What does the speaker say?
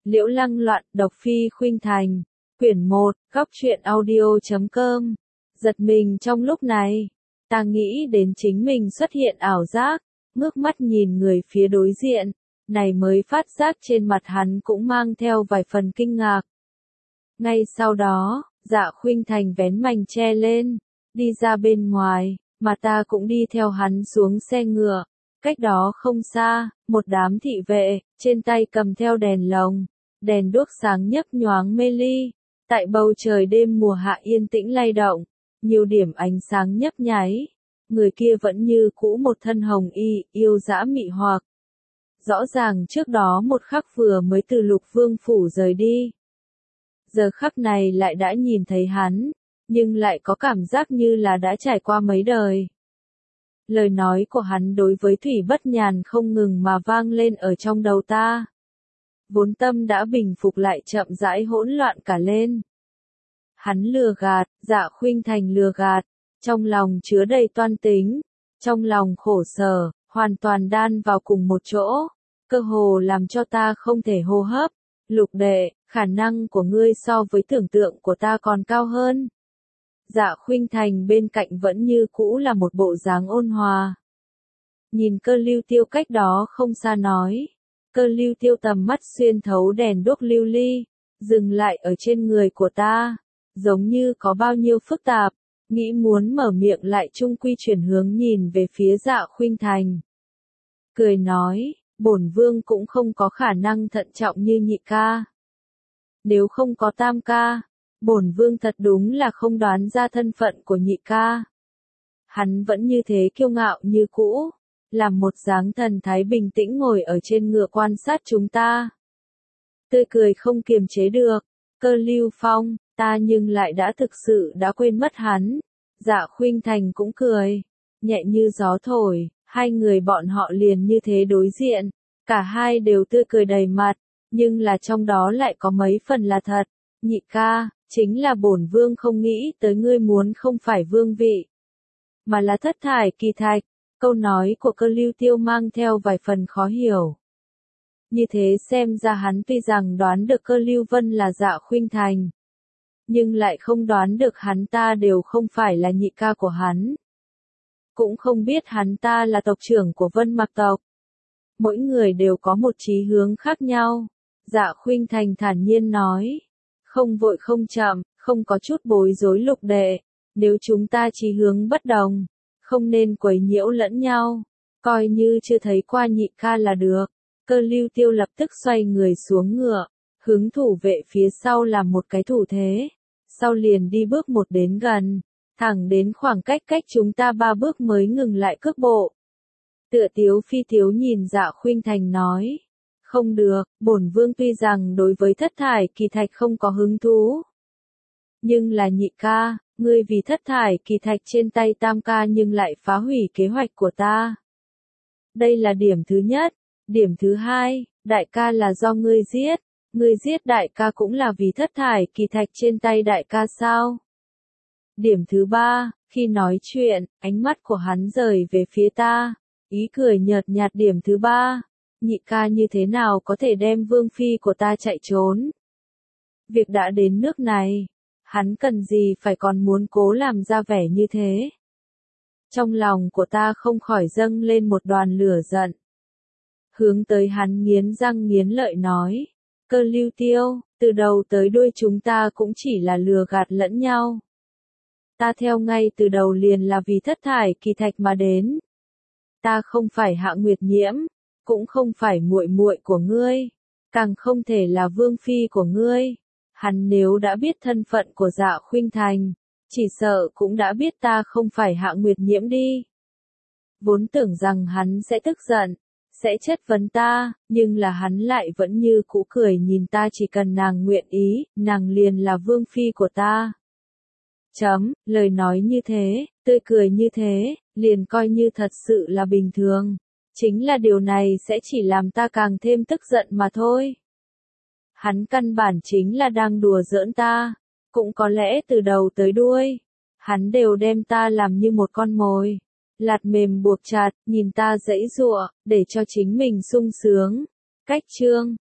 Liễu Lăng Loạn, độc phi khuynh thành. Quyển 1, góc truyện audio.com. Giật mình trong lúc này, ta nghĩ đến chính mình xuất hiện ảo giác, ngước mắt nhìn người phía đối diện, này mới phát giác trên mặt hắn cũng mang theo vài phần kinh ngạc. Ngay sau đó, Dạ Khuynh Thành vén mành che lên, đi ra bên ngoài, mà ta cũng đi theo hắn xuống xe ngựa. Cách đó không xa, một đám thị vệ, trên tay cầm theo đèn lồng, đèn đuốc sáng nhấp nhoáng mê ly. Tại bầu trời đêm mùa hạ yên tĩnh lay động, nhiều điểm ánh sáng nhấp nháy. Người kia vẫn như cũ một thân hồng y, yêu dã mị hoặc. Rõ ràng trước đó một khắc vừa mới từ Lục Vương phủ rời đi. Giờ khắc này lại đã nhìn thấy hắn, nhưng lại có cảm giác như là đã trải qua mấy đời. Lời nói của hắn đối với Thủy Bất Nhàn không ngừng mà vang lên ở trong đầu ta. Vốn tâm đã bình phục lại chậm rãi hỗn loạn cả lên. Hắn lừa gạt, Dạ Khuynh Thành lừa gạt, trong lòng chứa đầy toan tính, trong lòng khổ sở, hoàn toàn đan vào cùng một chỗ, cơ hồ làm cho ta không thể hô hấp. Lục đệ, khả năng của ngươi so với tưởng tượng của ta còn cao hơn. Dạ Khuynh Thành bên cạnh vẫn như cũ là một bộ dáng ôn hòa. Nhìn Cơ Lưu Tiêu cách đó không xa nói. Cơ Lưu Tiêu tầm mắt xuyên thấu đèn đuốc lưu ly, dừng lại ở trên người của ta, giống như có bao nhiêu phức tạp, nghĩ muốn mở miệng lại chung quy chuyển hướng nhìn về phía Dạ Khuynh Thành. Cười nói, bổn vương cũng không có khả năng thận trọng như nhị ca. Nếu không có tam ca, bổn vương thật đúng là không đoán ra thân phận của nhị ca. Hắn vẫn như thế kiêu ngạo như cũ, làm một dáng thần thái bình tĩnh ngồi ở trên ngựa quan sát chúng ta. Tươi cười không kiềm chế được, Cơ Lưu Phong, ta nhưng lại đã thực sự đã quên mất hắn. Dạ Khuynh Thành cũng cười, nhẹ như gió thổi, hai người bọn họ liền như thế đối diện, cả hai đều tươi cười đầy mặt, nhưng là trong đó lại có mấy phần là thật. Nhị ca, chính là bổn vương không nghĩ tới ngươi muốn không phải vương vị, mà là thất thải kỳ thạch. Câu nói của Cơ Lưu Tiêu mang theo vài phần khó hiểu. Như thế xem ra hắn tuy rằng đoán được Cơ Lưu Vân là Dạ Khuynh Thành, nhưng lại không đoán được hắn ta đều không phải là nhị ca của hắn. Cũng không biết hắn ta là tộc trưởng của Vân Mạc tộc. Mỗi người đều có một chí hướng khác nhau. Dạ Khuynh Thành thản nhiên nói. Không vội không chậm, không có chút bối rối lục đệ. Nếu chúng ta chí hướng bất đồng, không nên quấy nhiễu lẫn nhau. Coi như chưa thấy qua nhị ca là được. Cơ Lưu Tiêu lập tức xoay người xuống ngựa, hướng thủ vệ phía sau làm một cái thủ thế. Sau liền đi bước một đến gần, thẳng đến khoảng cách chúng ta 3 bước mới ngừng lại cước bộ. Tựa tiếu phi tiếu nhìn Dạ Khuynh Thành nói. Không được, bổn vương tuy rằng đối với thất thải kỳ thạch không có hứng thú. Nhưng là nhị ca, ngươi vì thất thải kỳ thạch trên tay tam ca nhưng lại phá hủy kế hoạch của ta. Đây là điểm thứ nhất. Điểm thứ hai, đại ca là do ngươi giết. Ngươi giết đại ca cũng là vì thất thải kỳ thạch trên tay đại ca sao? Điểm thứ ba, khi nói chuyện, ánh mắt của hắn rời về phía ta, ý cười nhợt nhạt. Điểm thứ ba, nhị ca như thế nào có thể đem vương phi của ta chạy trốn? Việc đã đến nước này, hắn cần gì phải còn muốn cố làm ra vẻ như thế? Trong lòng của ta không khỏi dâng lên một đoàn lửa giận. Hướng tới hắn nghiến răng nghiến lợi nói. Cơ Lưu Tiêu, từ đầu tới đuôi chúng ta cũng chỉ là lừa gạt lẫn nhau. Ta theo ngay từ đầu liền là vì thất thải kỳ thạch mà đến. Ta không phải Hạ Nguyệt Nhiễm, cũng không phải muội muội của ngươi, càng không thể là vương phi của ngươi. Hắn nếu đã biết thân phận của Dạ Khuynh Thành, chỉ sợ cũng đã biết ta không phải Hạ Nguyệt Nhiễm đi. Vốn tưởng rằng hắn sẽ tức giận, sẽ chất vấn ta, nhưng là hắn lại vẫn như cũ cười nhìn ta, chỉ cần nàng nguyện ý, nàng liền là vương phi của ta. Lời nói như thế, tươi cười như thế, liền coi như thật sự là bình thường. Chính là điều này sẽ chỉ làm ta càng thêm tức giận mà thôi. Hắn căn bản chính là đang đùa giỡn ta, cũng có lẽ từ đầu tới đuôi, hắn đều đem ta làm như một con mồi. Lạt mềm buộc chặt, nhìn ta giãy giụa, để cho chính mình sung sướng. Cách chương